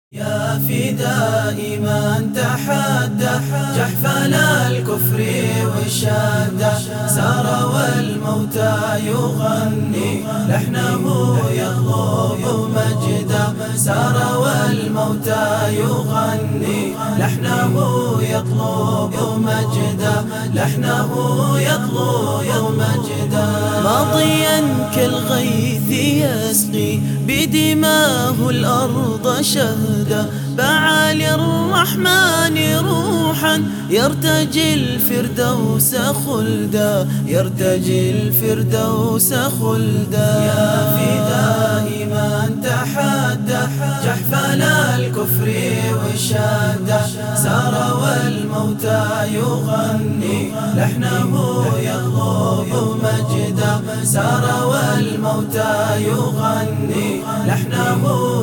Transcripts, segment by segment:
يا فداء من تحدى جحفل الكفر والشدة، سار والموتى يغني لحنه يطلب مجدا، سار والموتى يغني لحنه يطلب مجدا، لحنه يطلب مجدا. ماضيا كالغيث يسقي بدماه الأرض شهدا، باع للرحمن روحا يرتجي الفردوس خلدا، يرتجي الفردوس خلدا. يا فداء من تحدى جحفل الكفر والشدة، سار والموتى يغني لحنه يطلب مجدا، سار والموتى يغني لحنه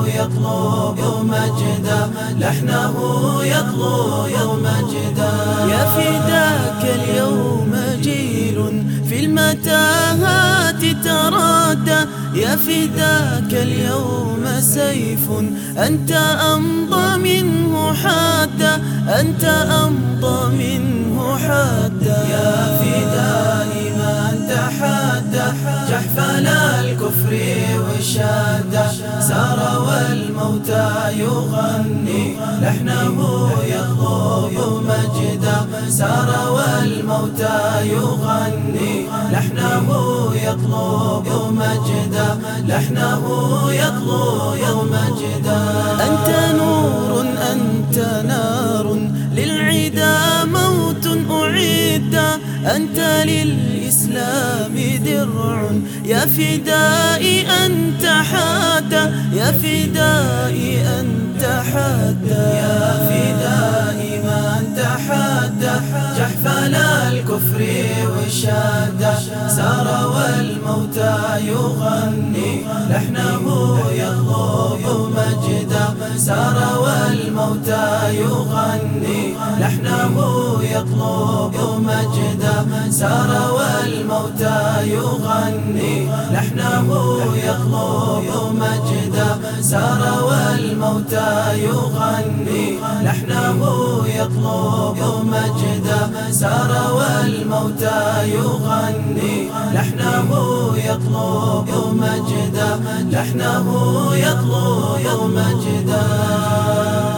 يطلب مجدا، لحنه يطلب مجدا. يا فداك اليوم جيل في المتاهات تردى، يا فداك اليوم سيف أنت أمضى منه حادا، أنت أمضى منه حادا. يا فداء من تحدى جحفل الكفر والشدة، سار والموتى يغني لحنه يطلب مجدا، سار والموتى يغني لحنه يطلب مجدا، لحنه يطلب مجدا. أنت نور أنت نار للعدا موت أعد، أنت للإسلام درع يا فدائي أنت حادى، يا فدائي أنت حادى. يا فدائي من تحدى جحفل الكفر والشدة، سار والموتى يغني لحنه يطلب مجدا، سار والموتى يغني لحنه يطلب مجدا، سار والموتى يغني لحنه يطلب مجدا، سار والموتى يغني لحنه يطلب مجدا، سار والموتى يغني لحنه يطلب مجدا، لحنه يطلب مجدا.